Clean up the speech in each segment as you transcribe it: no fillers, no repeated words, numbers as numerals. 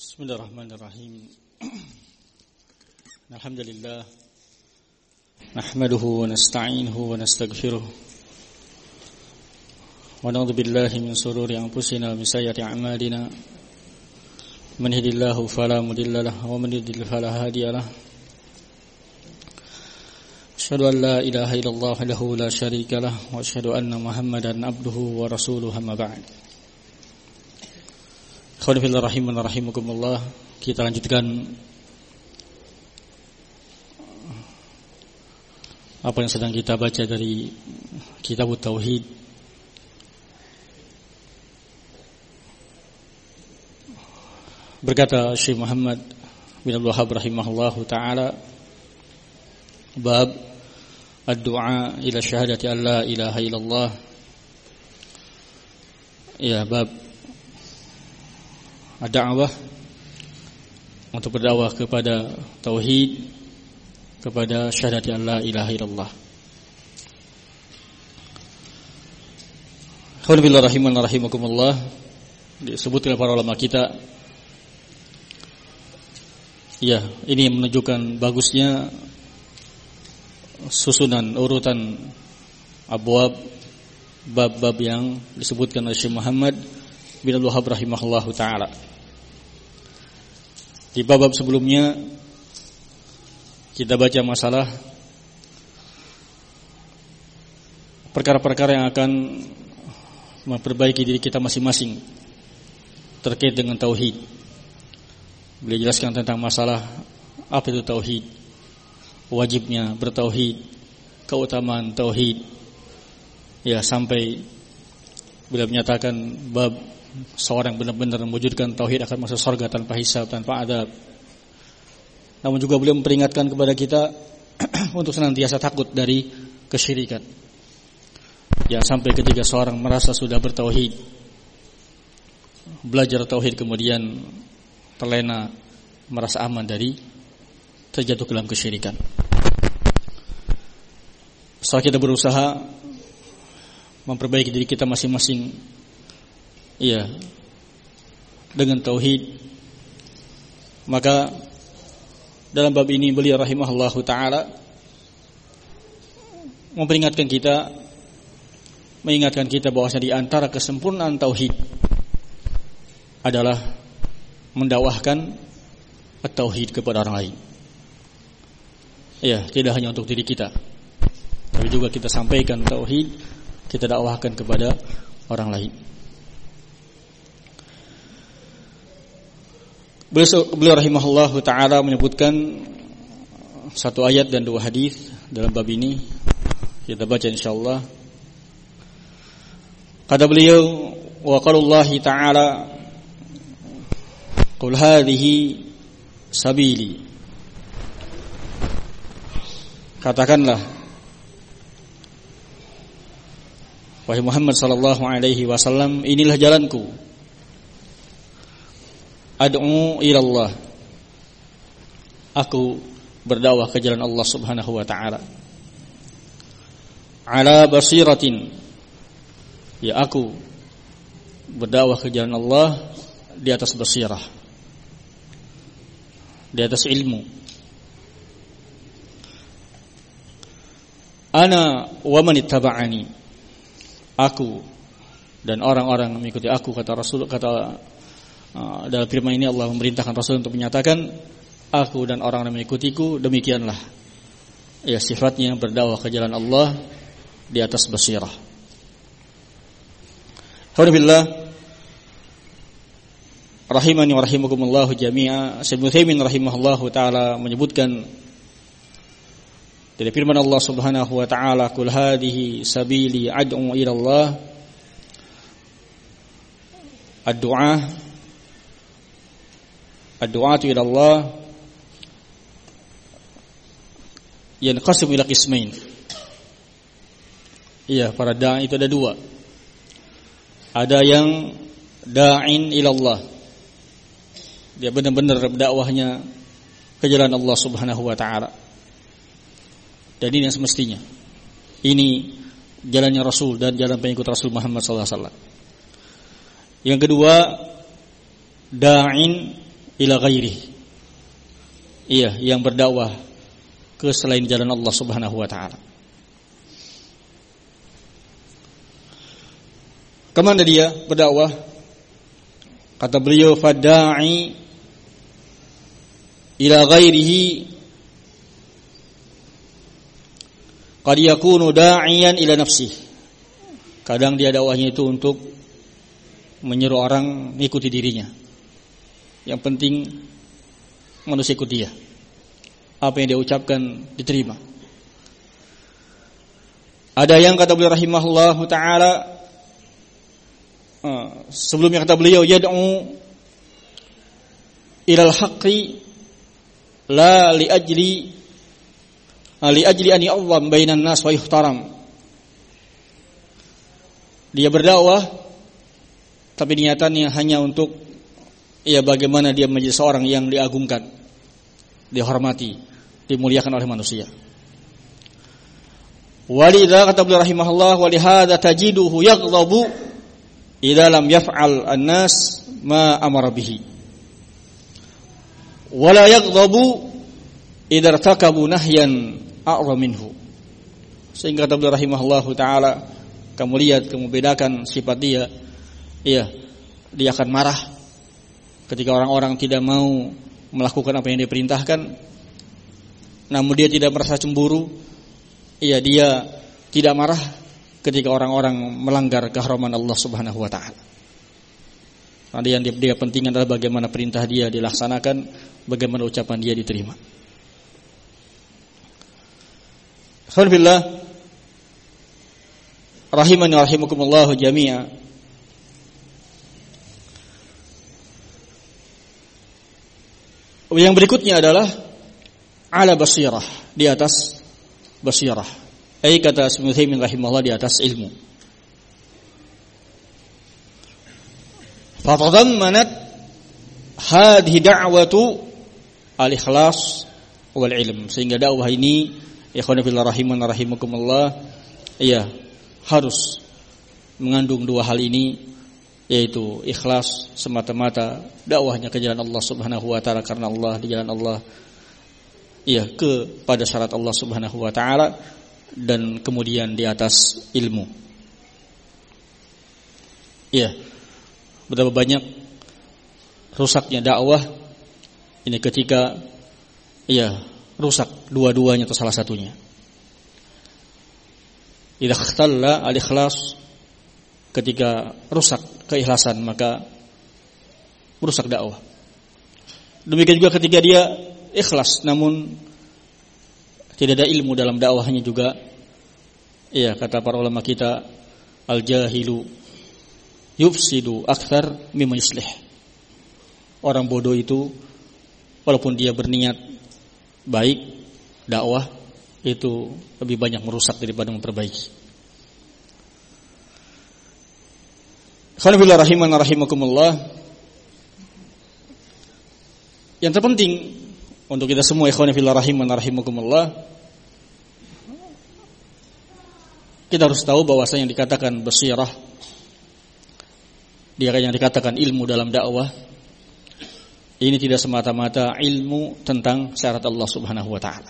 Bismillahirrahmanirrahim. Alhamdulillah nahmaduhu wa nasta'inuhu wa nastaghfiruh wa na'udzu billahi min shururi anfusina wa min sayyiati a'malina. Man yahdihillahu fala mudilla lahu wa man yudlil fala hadiya lahu. Asyhadu an la ilaha illallah wahdahu la syarika lahu wa asyhadu anna Muhammadan abduhu wa rasuluhu amma ba'd. Khawifillah rahiman rahimakumullah. Kita lanjutkan apa yang sedang kita baca dari Kitab Tauhid. Berkata Syekh Muhammad bin Abdul Wahhab rahimahullahu ta'ala, bab ad-du'a ila syahadati an la ilaha illallah. Ya, bab ad-da'wah, untuk berdakwah kepada tauhid, kepada syahadati an la ilaha illallah. Alhamdulillah rahiman rahimakumullah. Disebutkan para ulama kita, ya, ini menunjukkan bagusnya susunan urutan abwab, bab-bab yang disebutkan oleh Syekh Muhammad bin Abdul Wahhab rahimahullahu ta'ala. Di bab sebelumnya kita baca masalah perkara-perkara yang akan memperbaiki diri kita masing-masing terkait dengan tauhid. Beliau jelaskan tentang masalah apa itu tauhid, wajibnya bertauhid, keutamaan tauhid, ya, sampai beliau menyatakan bab seorang benar-benar mewujudkan tauhid akan masuk surga tanpa hisab, tanpa adab. Namun juga beliau memperingatkan kepada kita untuk senantiasa takut dari kesyirikan. Ya, sampai ketika seorang merasa sudah bertauhid, belajar tauhid, kemudian terlena, merasa aman dari terjatuh ke dalam kesyirikan. Setelah kita berusaha memperbaiki diri kita masing-masing, ya, dengan tauhid, maka dalam bab ini beliau rahimahullahu ta'ala memperingatkan kita, mengingatkan kita bahwasanya di antara kesempurnaan tauhid adalah mendakwahkan at-tauhid kepada orang lain. Ya, tidak hanya untuk diri kita, tapi juga kita sampaikan tauhid, kita dakwahkan kepada orang lain. Beliau rahimahullahu ta'ala menyebutkan satu ayat dan dua hadis dalam bab ini. Kita baca insyaallah. Kata beliau, wa qaulullahi ta'ala, qul hadhihi sabili. Katakanlah, wahai Muhammad sallallahu alaihi wasallam, inilah jalanku. Ad'u ilallah, aku berdakwah ke jalan Allah subhanahu wa ta'ala. Ala basiratin, ya, aku berdakwah ke jalan Allah di atas basirah, di atas ilmu. Ana wa man ittaba'ani, aku dan orang-orang yang mengikuti aku, kata Rasul, dalam firman ini Allah memerintahkan Rasul untuk menyatakan, aku dan orang yang mengikutiku, demikianlah, ya, sifatnya berdakwah ke jalan Allah di atas basirah. Alhamdulillah rahimani wa rahimakumullah jami'a. Syekh Utsaimin rahimahullahu ta'ala menyebutkan dari firman Allah subhanahu wa ta'ala, qul hadhihi sabili ad'u ila Allah. Ad-du'atu ila Allah yanqasim ila qismain. Iya, para da'i itu ada dua. Ada yang da'in ila Allah, dia benar-benar dakwahnya ke jalan Allah subhanahu wa ta'ala, dan ini yang semestinya. Ini jalannya Rasul dan jalan pengikut Rasul Muhammad sallallahu alaihi wasallam. Yang kedua, da'in ila ghairihi. Iya, yang berdakwah ke selain jalan Allah Subhanahu wa taala. Kemana dia berdakwah? Kata beliau, fada'i ila ghairihi qad yakunu da'iyan ila nafsihi. Kadang dia dakwahnya itu untuk menyuruh orang mengikuti dirinya. Yang penting manusia ikut dia. Apa yang dia ucapkan diterima. Ada yang kata beliau rahimahullah ta'ala, sebelumnya kata beliau, yad'u ilal haqqi la li ajli an yu'azzam bainan nas wa yuhtaram. Dia berdakwah tapi niatannya hanya untuk bagaimana dia menjadi seorang yang diagungkan, dihormati, dimuliakan oleh manusia. Walidha kata beliau rahimahullah, walihada tajiduhu yaghdabu idza lam yaf'al an-nas ma amara bihi. Wala yaghdabu idza irtakabu nahyan a'zam minhu. Sehingga kata beliau rahimahullah taala, kamu lihat, kamu bedakan sifat dia. Dia akan marah ketika orang-orang tidak mau melakukan apa yang dia perintahkan. Namun dia tidak merasa cemburu. Dia tidak marah ketika orang-orang melanggar kehormatan Allah Subhanahu wa taala. Karena yang dia penting adalah bagaimana perintah dia dilaksanakan, bagaimana ucapan dia diterima. Alhamdulillah, rahimani wa rahimakumullah jami'a. Yang berikutnya adalah ala basirah, di atas basirah. Kata Ibnu Utsaimin rahimahullah, di atas ilmu. Fatadammanat hadhihi da'watu al-ikhlas wal ilm. Sehingga dakwah ini, ikhwan fillah rahimani wa rahimakumullah, harus mengandung dua hal ini, yaitu ikhlas semata-mata dakwahnya ke jalan Allah Subhanahu wa taala karena Allah, di jalan Allah, kepada syarat Allah Subhanahu wa taala, dan kemudian di atas ilmu. Betapa banyak rusaknya dakwah ini ketika rusak dua-duanya atau salah satunya. Idza ikhtalla al-ikhlas, ketika rusak keikhlasan maka merusak dakwah. Demikian juga ketika dia ikhlas namun tidak ada ilmu dalam dakwahnya juga. Kata para ulama kita, al-jahilu yufsidu akthar mimma yuslih. Orang bodoh itu walaupun dia berniat baik dakwah, itu lebih banyak merusak daripada memperbaiki. Alhamdulillah rahimana rahimakumullah. Yang terpenting untuk kita semua, ikhwan fillah rahimana rahimakumullah, kita harus tahu bahwasanya yang dikatakan basirah, yang dikatakan ilmu dalam dakwah, ini tidak semata-mata ilmu tentang syarat Allah Subhanahu wa taala.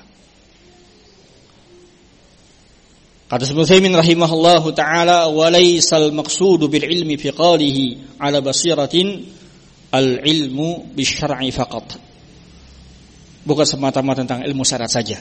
Kata Ibnu Utsaimin rahimahullahu taala, wa laysal maqsudu bil ilmi fi qalihi ala basiratin al ilmu bisyar'i faqat. Bukan semata-mata tentang ilmu syarat saja.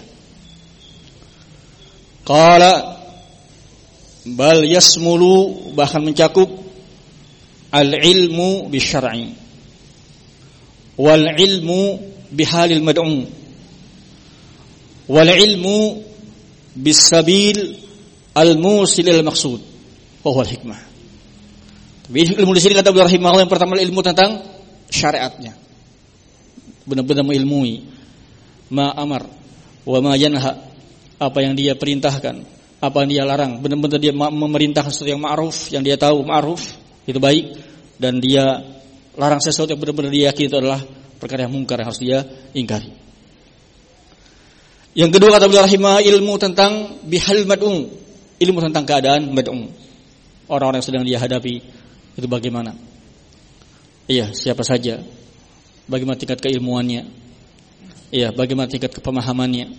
Qala bal yasmulu, bahkan mencakup al ilmu bisyar'i wal ilmu bihalil mad'u wal ilmu bisabil al-musil al-maqsud wa huwa al-hikmah. Tapi ilmu di sini kata beliau rahimahullah, yang pertama ilmu tentang syariatnya, benar-benar mengilmui ma amar wa ma yanha, apa yang dia perintahkan, apa yang dia larang, benar-benar dia memerintahkan sesuatu yang ma'ruf, yang dia tahu ma'ruf itu baik, dan dia larang sesuatu yang benar-benar dia yakini itu adalah perkara yang mungkar yang harus dia ingkari. Yang kedua kata beliau rahimah, ilmu tentang bihal mad'u, ilmu tentang keadaan mad'u, orang-orang yang sedang dia hadapi itu bagaimana. Siapa saja bagaimana tingkat keilmuannya, ya, bagaimana tingkat kepemahamannya.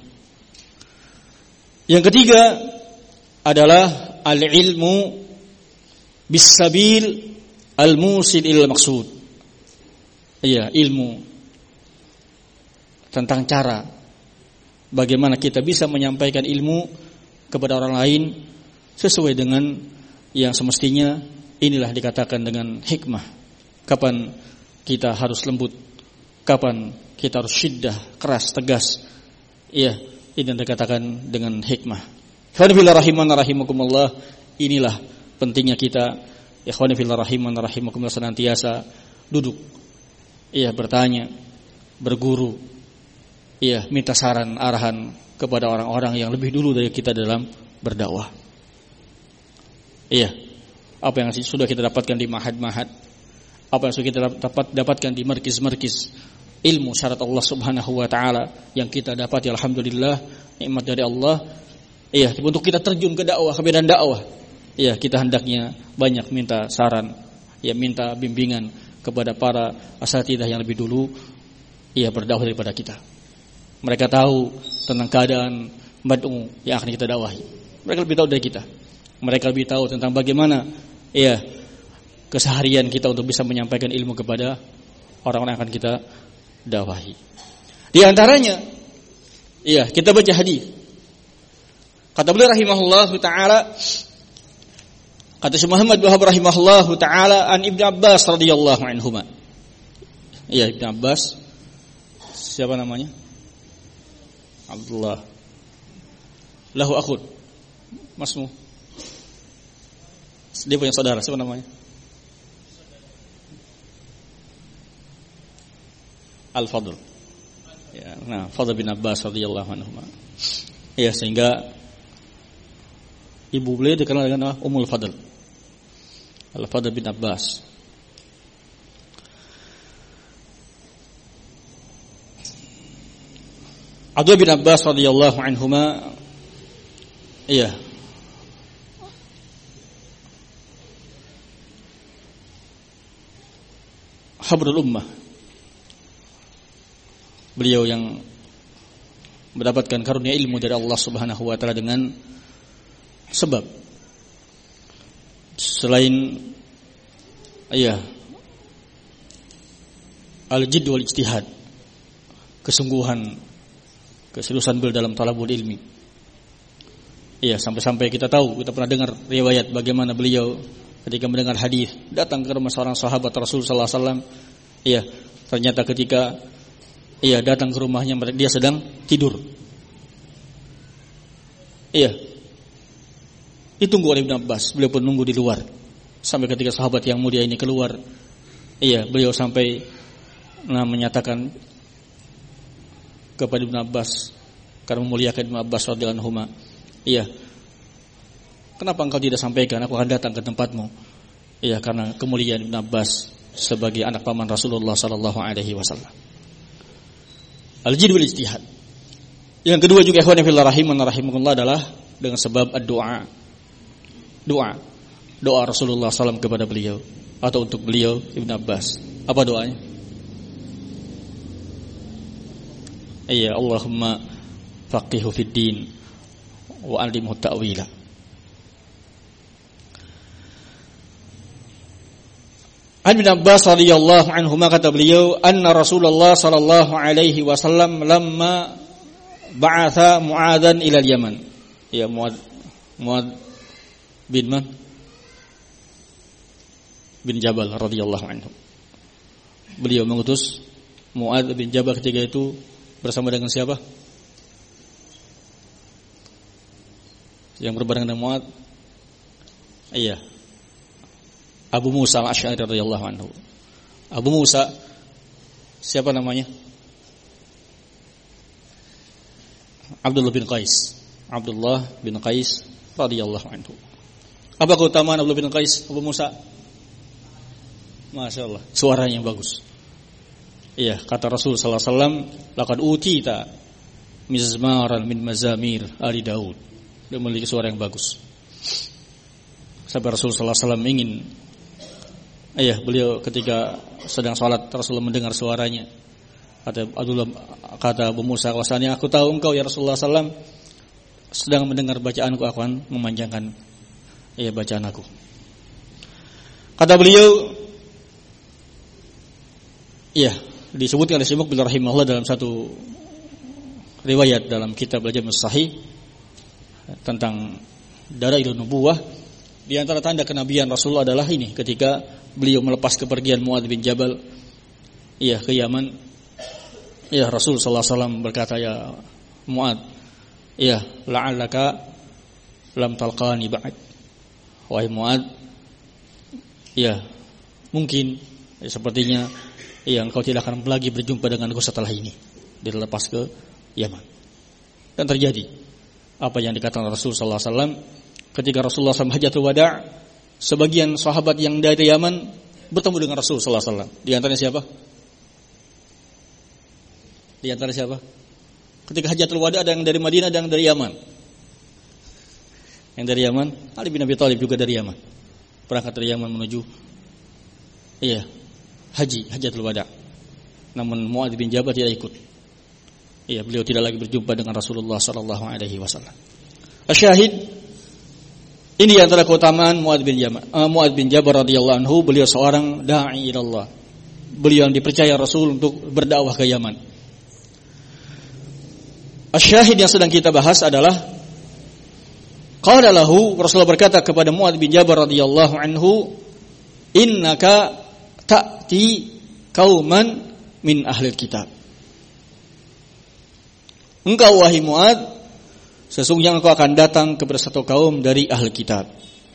Yang ketiga adalah al-ilmu bis-sabil al-musil ilal maqsud. Ya, ilmu tentang cara bagaimana kita bisa menyampaikan ilmu kepada orang lain sesuai dengan yang semestinya. Inilah dikatakan dengan hikmah. Kapan kita harus lembut, kapan kita harus syiddah, keras, tegas. Ya, ini yang dikatakan dengan hikmah. Ikhwani fillah rahimana rahimakumullah, inilah pentingnya kita, ikhwani fillah rahimana rahimakumullah, senantiasa duduk, ya, bertanya, berguru, ya, minta saran, arahan kepada orang-orang yang lebih dulu dari kita dalam berdakwah. Iya, apa yang sudah kita dapatkan di mahad-mahad, apa yang sudah kita dapatkan di markis-markis ilmu syarat Allah Subhanahu wa taala yang kita dapati, alhamdulillah, nikmat dari Allah. Iya, untuk kita terjun ke dakwah, ke medan dakwah. Iya, kita hendaknya banyak minta saran, ya, minta bimbingan kepada para asatidzah yang lebih dulu, iya, berdakwah daripada kita. Mereka tahu tentang keadaan mad'u yang akan kita dakwahi. Mereka lebih tahu dari kita. Mereka lebih tahu tentang bagaimana, iya, keseharian kita untuk bisa menyampaikan ilmu kepada orang-orang yang akan kita dakwahi. Di antaranya, iya, kita baca hadis. Kata beliau rahimahullahu taala, kata Syekh Muhammad bin Wahab rahimahullahu taala, an Ibnu Abbas radhiyallahu anhuma. Iya, Ibnu Abbas. Siapa namanya? Abdullah. Lahu akhun. Masmu. Dia punya saudara, siapa namanya? Al-Fadl. Ya, nah, Fadl bin Abbas radhiyallahu anhu. Ya, sehingga ibu beliau dikenal dengan Ummul Fadl. Al-Fadl bin Abbas. Abdullah bin Abbas radhiyallahu anhuma, iya, habrul ummah. Beliau yang mendapatkan karunia ilmu dari Allah Subhanahu wa taala dengan sebab selain, iya, al-jidd wal ijtihad, kesungguhan, keseriusan beliau dalam talabul ilmi. Iya, sampai-sampai kita tahu, kita pernah dengar riwayat bagaimana beliau ketika mendengar hadis datang ke rumah seorang sahabat Rasul sallallahu alaihi wasallam. Iya, ternyata ketika datang ke rumahnya dia sedang tidur. Iya, ditunggu oleh Ibnu Abbas. Beliau pun nunggu di luar sampai ketika sahabat yang mulia ini keluar. Iya, beliau sampai menyatakan kepada Ibnu Abbas, karena memuliakan Ibnu Abbas radhiyallahu anhu, iya, kenapa engkau tidak sampaikan aku akan datang ke tempatmu? Iya, karena kemuliaan Ibnu Abbas sebagai anak paman Rasulullah sallallahu alaihi wasallam. Al-jidd wal ijtihad. Yang kedua juga ikhwan fillah rahimana rahimakumullah adalah dengan sebab ad-du'a. Doa Rasulullah SAW kepada beliau atau untuk beliau Ibnu Abbas. Apa doanya? Iya, Allahumma faqihu fid din wa 'allimhu ta'wila. An bin Abbas radhiyallahu anhu kata beliau, anna Rasulullah sallallahu alaihi wasallam lamma ba'atha Mu'adzan ila al-Yaman. Ya, Mu'adz bin man? Bin Jabal radhiyallahu anhu. Beliau mengutus Mu'adz bin Jabal ketika itu bersama dengan siapa? Yang berbareng dengan Mu'adz? Iya, Abu Musa al-Asy'ari radhiyallahu anhu. Abu Musa siapa namanya? Abdullah bin Qais. Abdullah bin Qais radhiyallahu anhu. Apa keutamaan Abdullah bin Qais, Abu Musa? Masya Allah, suaranya yang bagus. Iya, kata Rasul sallallahu alaihi wasallam, laqad utita mizmaran min mazamir ali Daud. Dia memiliki suara yang bagus. Sampai Rasul sallallahu alaihi wasallam ingin Iya, beliau ketika sedang sholat Rasulullah mendengar suaranya. Kata Abu Musa al-Asy'ari, aku tahu engkau ya Rasulullah SAW sedang mendengar bacaanku, aku akan memanjangkan bacaan aku. Kata beliau, disebutkan oleh Syekh Muqbil rahimahullah dalam satu riwayat dalam kitab Al-Jami' Sahih tentang dalailun nubuwah, di antara tanda kenabian Rasulullah adalah ini, ketika beliau melepas kepergian Mu'adz bin Jabal ke Yaman. Rasul sallallahu alaihi wasallam berkata, ya Mu'adz, la'allaka lam talqani ba'd. Wahai Mu'adz, mungkin sepertinya engkau tidak akan lagi berjumpa denganku setelah ini. Dia lepas ke Yaman. Dan terjadi apa yang dikatakan Rasul sallallahu alaihi wasallam ketika Rasulullah SAW Hajjatul Wada', sebagian sahabat yang dari Yaman bertemu dengan Rasul sallallahu alaihi wasallam. Di antaranya siapa? Di antara siapa? Ketika Hajjatul Wada' ada yang dari Madinah, ada yang dari Yaman. Yang dari Yaman, Ali bin Abi Thalib juga dari Yaman. Berangkat dari Yaman menuju Hajjatul Wada'. Namun Mu'adz bin Jabal tidak ikut. Beliau tidak lagi berjumpa dengan Rasulullah sallallahu alaihi wasallam. Asyahid, ini antara keutamaan Mu'adz bin Jabal radhiyallahu anhu, beliau seorang da'i ila Allah. Beliau yang dipercaya Rasul untuk berdakwah ke Yaman. Asyahid yang sedang kita bahas adalah qala lahu, Rasulullah berkata kepada Mu'adz bin Jabal radhiyallahu anhu, innaka ta'ti qauman min ahlil kitab. Engkau wahai Mu'adz, sesungguhnya engkau akan datang kepada satu kaum dari ahli kitab.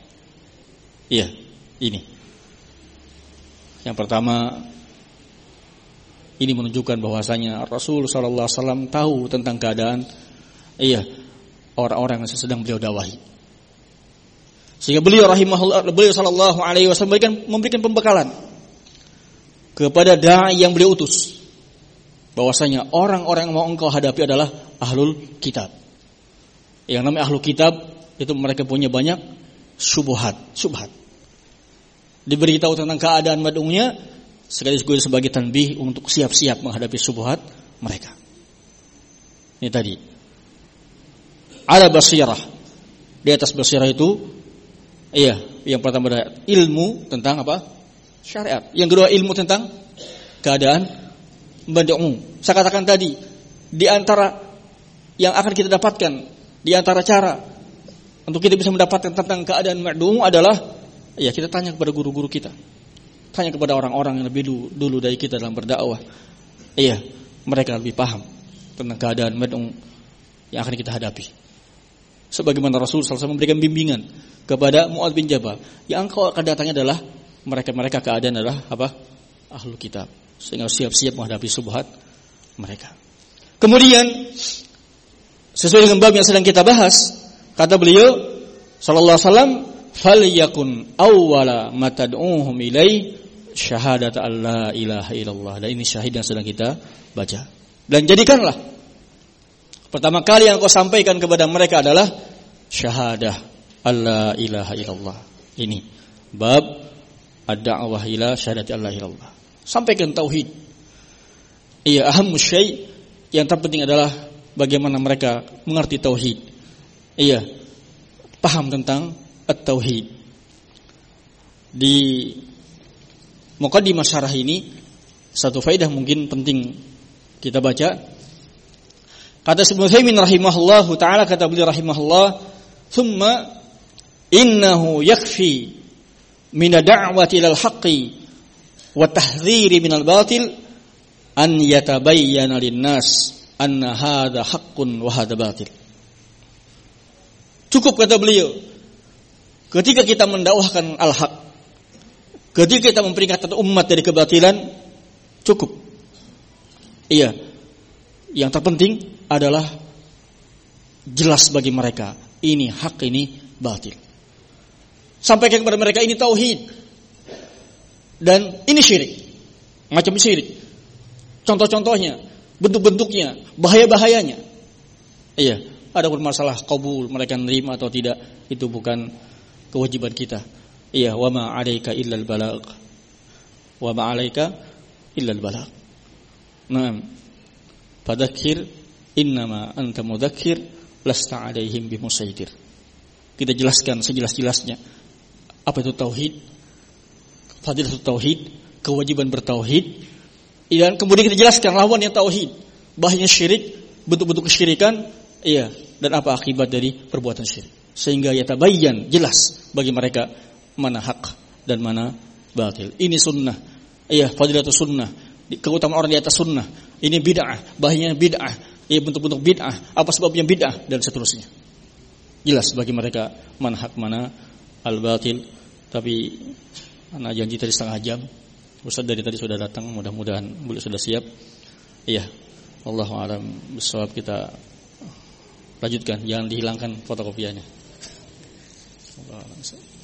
Ini. Yang pertama, ini menunjukkan bahwasanya Rasul sallallahu alaihi wasallam tahu tentang keadaan orang-orang yang sedang beliau dakwahi. Sehingga beliau sallallahu alaihi wasallam memberikan pembekalan kepada dai yang beliau utus, bahwasanya orang-orang yang mau engkau hadapi adalah ahlul kitab. Yang namanya ahlul kitab itu mereka punya banyak syubhat. Diberitahu tentang keadaan mad'unya sekaligus sebagai tanbih untuk siap-siap menghadapi syubhat mereka. Ini tadi. Ala basirah. Di atas basirah itu yang pertama adalah ilmu tentang apa? Syariat. Yang kedua ilmu tentang keadaan mad'u. Saya katakan tadi, di antara yang akan kita dapatkan, di antara cara untuk kita bisa mendapatkan tentang keadaan mad'u adalah kita tanya kepada guru-guru kita. Tanya kepada orang-orang yang lebih dulu dari kita dalam berdakwah. Mereka lebih paham tentang keadaan mad'u yang akan kita hadapi. Sebagaimana Rasul sallallahu alaihi wasallam memberikan bimbingan kepada Mu'adz bin Jabal, yang engkau akan datangnya adalah mereka keadaan adalah apa? Ahlul kitab. Sehingga siap-siap menghadapi syubhat mereka. Kemudian sesuai dengan bab yang sedang kita bahas, kata beliau sallallahu alaihi wasallam, falyakun awwala ma tad'uhum ilai syahadat alla ilaha illallah. Dan ini syahid yang sedang kita baca. Dan jadikanlah pertama kali yang kau sampaikan kepada mereka adalah syahadah alla ilaha illallah. Ini bab ad-da'wah ila syahadati alla ilaha illallah. Sampaikan tauhid. Ahammu syai', yang terpenting adalah bagaimana mereka mengerti tauhid. Paham tentang at-tauhid. Di muqaddimah syarah ini satu faedah mungkin penting kita baca. Kata Ibnu Utsaimin rahimahullahu taala, kata beliau rahimahullah, "Tsumma innahu yakfi min ad-da'wati ilal haqqi wa tahdhiri minal batil an yatabayyana lin-nas anna hadha haqqun wa hadha batil." Cukup, kata beliau, ketika kita mendakwahkan al-haq, ketika kita memperingatkan umat dari kebatilan, cukup. Yang terpenting adalah jelas bagi mereka ini hak, ini batil. Sampaikan kepada mereka ini tauhid dan ini syirik, macam syirik. Contoh-contohnya, bentuk-bentuknya, bahaya-bahayanya. Adapun masalah qabul, mereka menerima atau tidak, itu bukan kewajiban kita. Wa ma 'alaika illal balagh. wa ma 'alaika illa al-balagh. Naam. Fadzakir innama anta mudzakir lasta 'alaihim bimusaitir. Kita jelaskan sejelas-jelasnya apa itu tauhid, fadilah tauhid, kewajiban bertauhid, dan kemudian kita jelaskan lawannya tauhid, bahayanya syirik, bentuk-bentuk kesyirikan, iya, dan apa akibat dari perbuatan syirik. Sehingga yatabayyan, jelas bagi mereka mana hak dan mana batil. Ini sunnah, iya, fadilatus sunnah, keutamaan orang di atas sunnah. Ini bid'ah, bahayanya bid'ah, iya, bentuk-bentuk bid'ah, apa sebabnya bid'ah, dan seterusnya. Jelas bagi mereka mana hak mana al-batil. Tapi anak janji tadi setengah jam. Ustaz dari tadi sudah datang, mudah-mudahan beliau sudah siap. Iya, Allahu a'lam bishawab. Kita lanjutkan, jangan dihilangkan fotokopiannya. Allahu a'lam.